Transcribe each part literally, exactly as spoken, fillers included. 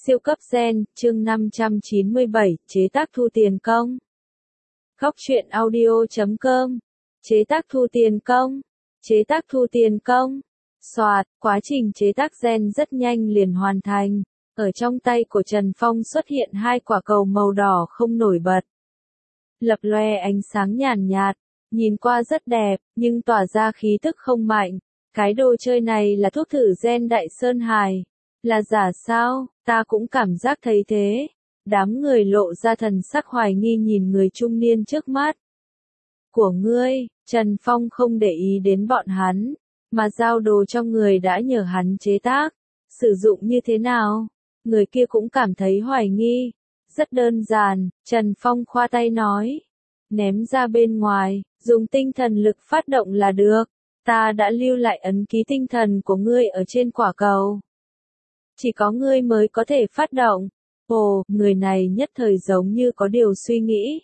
Siêu cấp gen, chương năm trăm chín mươi bảy, chế tác thu tiền công. Góc truyện audio chấm com. Chế tác thu tiền công. Chế tác thu tiền công. Soạt, quá trình chế tác gen rất nhanh liền hoàn thành. Ở trong tay của Trần Phong xuất hiện hai quả cầu màu đỏ không nổi bật. Lập loe ánh sáng nhàn nhạt, nhìn qua rất đẹp, nhưng tỏa ra khí tức không mạnh. Cái đồ chơi này là thuốc thử gen Đại Sơn Hải. Là giả sao? Ta cũng cảm giác thấy thế. Đám người lộ ra thần sắc hoài nghi nhìn người trung niên trước mắt. Của ngươi, Trần Phong không để ý đến bọn hắn, mà giao đồ cho người đã nhờ hắn chế tác. Sử dụng như thế nào? Người kia cũng cảm thấy hoài nghi. Rất đơn giản, Trần Phong khoa tay nói. Ném ra bên ngoài, dùng tinh thần lực phát động là được. Ta đã lưu lại ấn ký tinh thần của ngươi ở trên quả cầu. Chỉ có ngươi mới có thể phát động. Ồ, người này nhất thời giống như có điều suy nghĩ.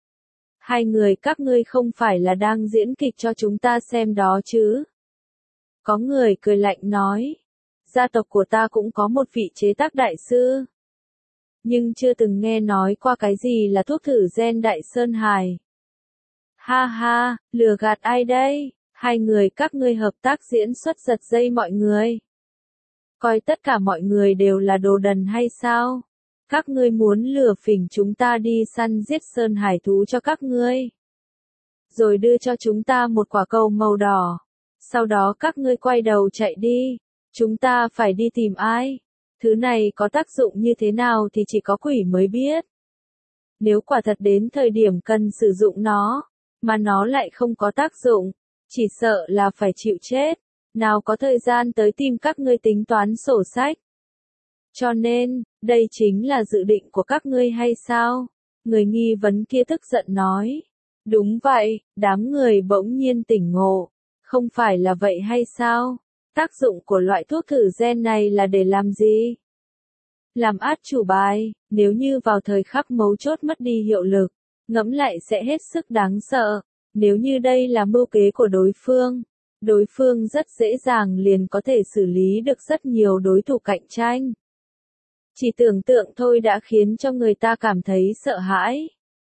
Hai người các ngươi không phải là đang diễn kịch cho chúng ta xem đó chứ? Có người cười lạnh nói. Gia tộc của ta cũng có một vị chế tác đại sư. Nhưng chưa từng nghe nói qua cái gì là thuốc thử gen Đại Sơn Hải. Ha ha, lừa gạt ai đây? Hai người các ngươi hợp tác diễn xuất giật dây mọi người. Coi tất cả mọi người đều là đồ đần hay sao? Các ngươi muốn lừa phỉnh chúng ta đi săn giết sơn hải thú cho các ngươi. Rồi đưa cho chúng ta một quả cầu màu đỏ. Sau đó các ngươi quay đầu chạy đi. Chúng ta phải đi tìm ai? Thứ này có tác dụng như thế nào thì chỉ có quỷ mới biết. Nếu quả thật đến thời điểm cần sử dụng nó, mà nó lại không có tác dụng, chỉ sợ là phải chịu chết. Nào có thời gian tới tìm các ngươi tính toán sổ sách. Cho nên, đây chính là dự định của các ngươi hay sao? Người nghi vấn kia tức giận nói. Đúng vậy, đám người bỗng nhiên tỉnh ngộ. Không phải là vậy hay sao? Tác dụng của loại thuốc thử gen này là để làm gì? Làm át chủ bài, nếu như vào thời khắc mấu chốt mất đi hiệu lực, ngẫm lại sẽ hết sức đáng sợ. Nếu như đây là mưu kế của đối phương, đối phương rất dễ dàng liền có thể xử lý được rất nhiều đối thủ cạnh tranh. Chỉ tưởng tượng thôi đã khiến cho người ta cảm thấy sợ hãi.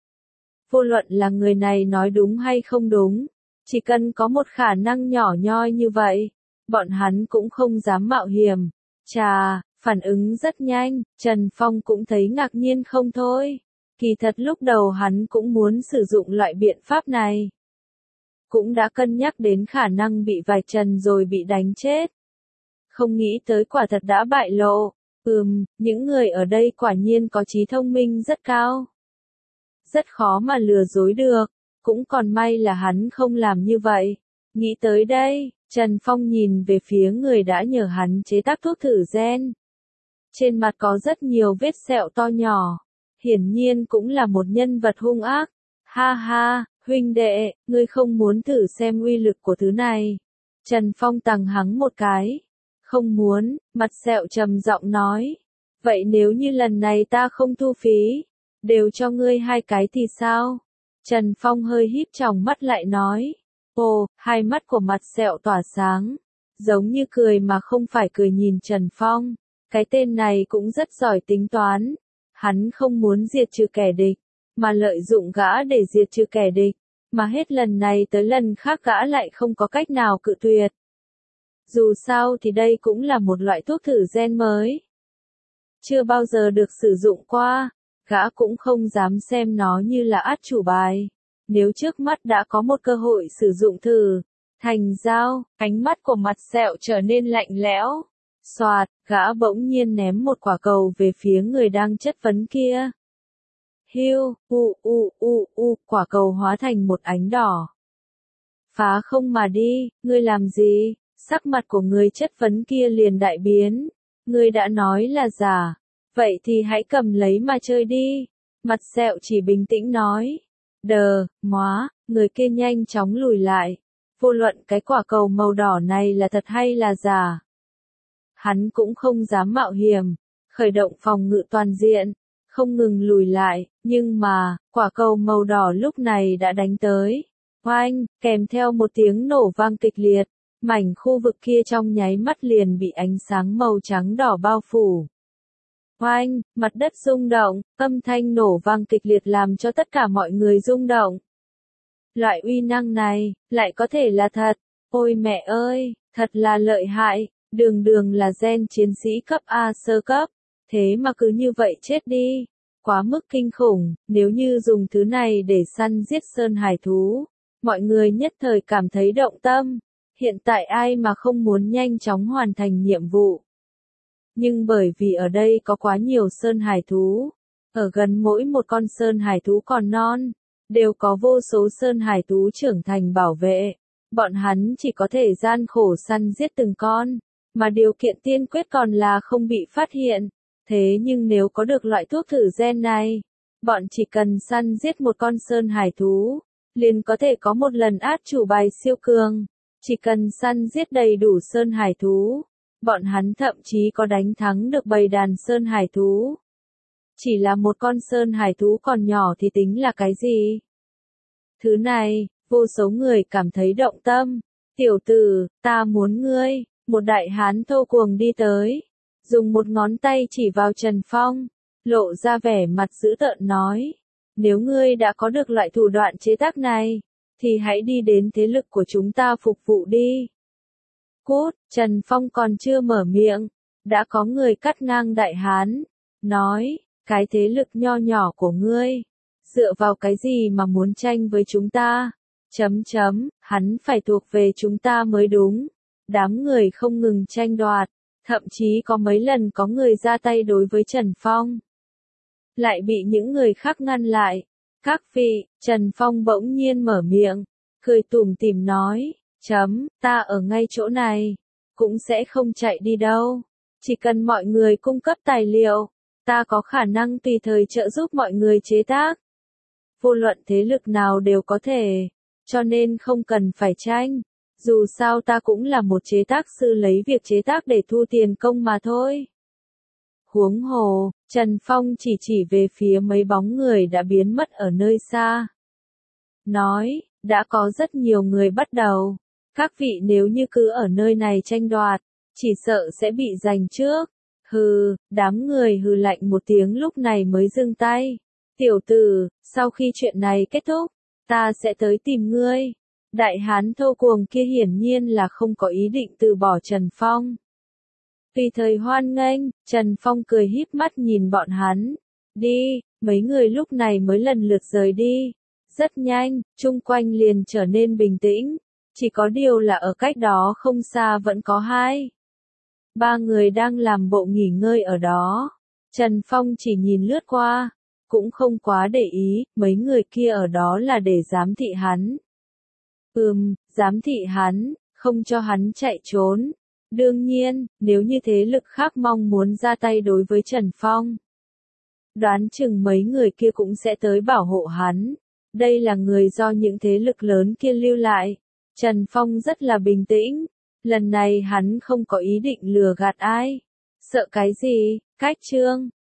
Vô luận là người này nói đúng hay không đúng, chỉ cần có một khả năng nhỏ nhoi như vậy, bọn hắn cũng không dám mạo hiểm. Chà, phản ứng rất nhanh, Trần Phong cũng thấy ngạc nhiên không thôi. Kỳ thật lúc đầu hắn cũng muốn sử dụng loại biện pháp này. Cũng đã cân nhắc đến khả năng bị vạch trần rồi bị đánh chết. Không nghĩ tới quả thật đã bại lộ. Ừm, những người ở đây quả nhiên có trí thông minh rất cao. Rất khó mà lừa dối được. Cũng còn may là hắn không làm như vậy. Nghĩ tới đây, Trần Phong nhìn về phía người đã nhờ hắn chế tác thuốc thử gen. Trên mặt có rất nhiều vết sẹo to nhỏ. Hiển nhiên cũng là một nhân vật hung ác. Ha ha, huynh đệ, ngươi không muốn thử xem uy lực của thứ này. Trần Phong tằng hắng một cái. Không muốn, mặt sẹo trầm giọng nói. Vậy nếu như lần này ta không thu phí, đều cho ngươi hai cái thì sao? Trần Phong hơi híp tròng mắt lại nói. Ồ, hai mắt của mặt sẹo tỏa sáng. Giống như cười mà không phải cười nhìn Trần Phong. Cái tên này cũng rất giỏi tính toán. Hắn không muốn diệt trừ kẻ địch, mà lợi dụng gã để diệt trừ kẻ địch. Mà hết lần này tới lần khác gã lại không có cách nào cự tuyệt. Dù sao thì đây cũng là một loại thuốc thử gen mới. Chưa bao giờ được sử dụng qua, gã cũng không dám xem nó như là át chủ bài. Nếu trước mắt đã có một cơ hội sử dụng thử, thành giao, ánh mắt của mặt sẹo trở nên lạnh lẽo. Soạt, gã bỗng nhiên ném một quả cầu về phía người đang chất vấn kia. Hiu, u u u u, quả cầu hóa thành một ánh đỏ. Phá không mà đi, ngươi làm gì? Sắc mặt của người chất vấn kia liền đại biến. Ngươi đã nói là giả. Vậy thì hãy cầm lấy mà chơi đi. Mặt sẹo chỉ bình tĩnh nói. Đờ, móa, người kia nhanh chóng lùi lại. Vô luận cái quả cầu màu đỏ này là thật hay là giả. Hắn cũng không dám mạo hiểm. Khởi động phòng ngự toàn diện. Không ngừng lùi lại, nhưng mà, quả cầu màu đỏ lúc này đã đánh tới. Oanh, kèm theo một tiếng nổ vang kịch liệt. Mảnh khu vực kia trong nháy mắt liền bị ánh sáng màu trắng đỏ bao phủ. Oanh, mặt đất rung động, âm thanh nổ vang kịch liệt làm cho tất cả mọi người rung động. Loại uy năng này, lại có thể là thật. Ôi mẹ ơi, thật là lợi hại, đường đường là gen chiến sĩ cấp A sơ cấp, thế mà cứ như vậy chết đi. Quá mức kinh khủng, nếu như dùng thứ này để săn giết sơn hải thú, mọi người nhất thời cảm thấy động tâm. Hiện tại ai mà không muốn nhanh chóng hoàn thành nhiệm vụ. Nhưng bởi vì ở đây có quá nhiều sơn hải thú, ở gần mỗi một con sơn hải thú còn non, đều có vô số sơn hải thú trưởng thành bảo vệ. Bọn hắn chỉ có thể gian khổ săn giết từng con, mà điều kiện tiên quyết còn là không bị phát hiện. Thế nhưng nếu có được loại thuốc thử gen này, bọn chỉ cần săn giết một con sơn hải thú, liền có thể có một lần át chủ bài siêu cường. Chỉ cần săn giết đầy đủ sơn hải thú, bọn hắn thậm chí có đánh thắng được bầy đàn sơn hải thú. Chỉ là một con sơn hải thú còn nhỏ thì tính là cái gì? Thứ này, vô số người cảm thấy động tâm. Tiểu tử, ta muốn ngươi. Một đại hán thô cuồng đi tới, dùng một ngón tay chỉ vào Trần Phong, lộ ra vẻ mặt dữ tợn nói. Nếu ngươi đã có được loại thủ đoạn chế tác này, thì hãy đi đến thế lực của chúng ta phục vụ đi. Cút, Trần Phong còn chưa mở miệng, đã có người cắt ngang đại hán, nói, cái thế lực nho nhỏ của ngươi, dựa vào cái gì mà muốn tranh với chúng ta? Chấm chấm, hắn phải thuộc về chúng ta mới đúng. Đám người không ngừng tranh đoạt, thậm chí có mấy lần có người ra tay đối với Trần Phong. Lại bị những người khác ngăn lại. Các vị, Trần Phong bỗng nhiên mở miệng, cười tủm tỉm nói, chấm, ta ở ngay chỗ này, cũng sẽ không chạy đi đâu. Chỉ cần mọi người cung cấp tài liệu, ta có khả năng tùy thời trợ giúp mọi người chế tác. Vô luận thế lực nào đều có thể, cho nên không cần phải tranh. Dù sao ta cũng là một chế tác sư lấy việc chế tác để thu tiền công mà thôi. Huống hồ, Trần Phong chỉ chỉ về phía mấy bóng người đã biến mất ở nơi xa. Nói, đã có rất nhiều người bắt đầu. Các vị nếu như cứ ở nơi này tranh đoạt, chỉ sợ sẽ bị giành trước. Hừ, đám người hừ lạnh một tiếng lúc này mới dừng tay. Tiểu tử, sau khi chuyện này kết thúc, ta sẽ tới tìm ngươi. Đại hán thô cuồng kia hiển nhiên là không có ý định từ bỏ Trần Phong. Tùy thời hoan nghênh, Trần Phong cười híp mắt nhìn bọn hắn. Đi, mấy người lúc này mới lần lượt rời đi. Rất nhanh, chung quanh liền trở nên bình tĩnh. Chỉ có điều là ở cách đó không xa vẫn có hai. Ba người đang làm bộ nghỉ ngơi ở đó. Trần Phong chỉ nhìn lướt qua, cũng không quá để ý, mấy người kia ở đó là để giám thị hắn. Ừm, giám thị hắn, không cho hắn chạy trốn. Đương nhiên, nếu như thế lực khác mong muốn ra tay đối với Trần Phong, đoán chừng mấy người kia cũng sẽ tới bảo hộ hắn. Đây là người do những thế lực lớn kia lưu lại. Trần Phong rất là bình tĩnh. Lần này hắn không có ý định lừa gạt ai. Sợ cái gì? Cách chương